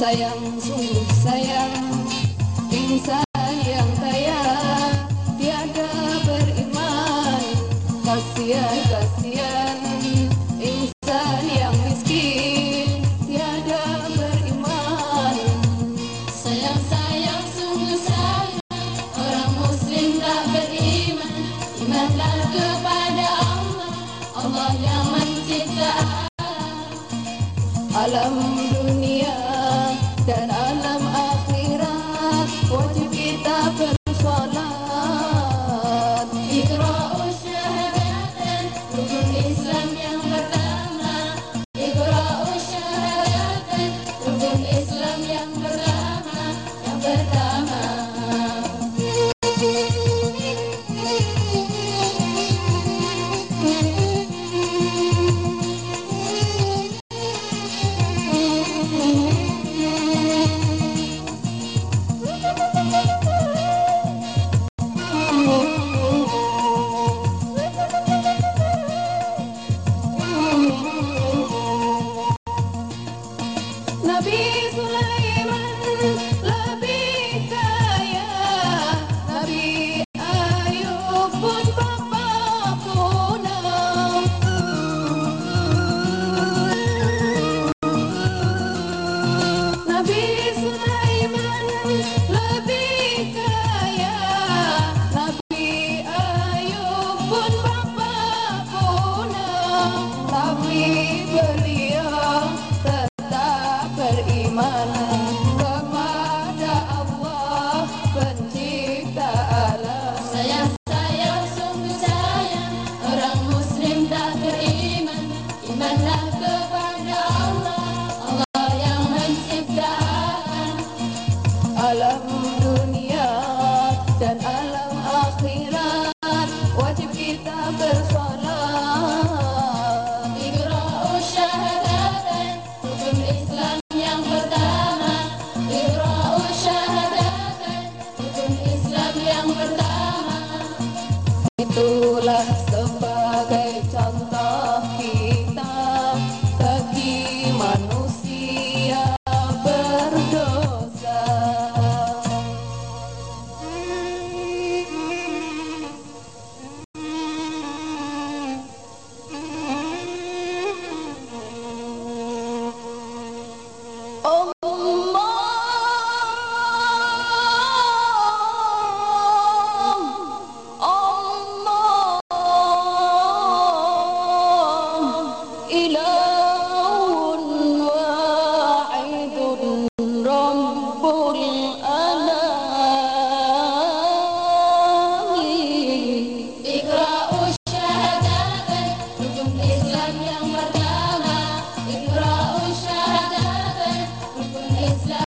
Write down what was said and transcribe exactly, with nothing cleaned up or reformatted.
sayang, sungguh sayang, insan yang kaya tiada beriman. Kasihan, kasihan, insan yang miskin tiada beriman. Sayang, sayang, sungguh sayang, orang muslim tak beriman. Imanlah kepada Allah, Allah yang mencipta alam dunia dan alam akhirat. Wajib kita bersolat. Iqra'u syahadatain, rukun Islam yang pertama. Iqra'u syahadatain, rukun Islam yang pertama, yang pertama. Nabi Sulaiman lebih kaya, Nabi Ayub pun bapa kuno. Nabi Sulaiman lebih kaya, Nabi Ayub pun bapa kuno. Tapi beliau tetap beriman kepada Allah pencipta alam. Sayang, sayang, sungguh sayang, orang muslim tak beriman. Imanlah kepada Allah, Allah yang menciptakan Alam dunia dan alam akhirat. Wajib kita bersolat. Iqra'u syahadatain, rukun Islam yang pertama. Iqra'u syahadatain, rukun Islam yang pertama. Itulah sebagai contoh kita bagi manusia berdosa. Iqra'u syahadatain, rukun Islam yang pertama. Iqra'u syahadatain, rukun Islam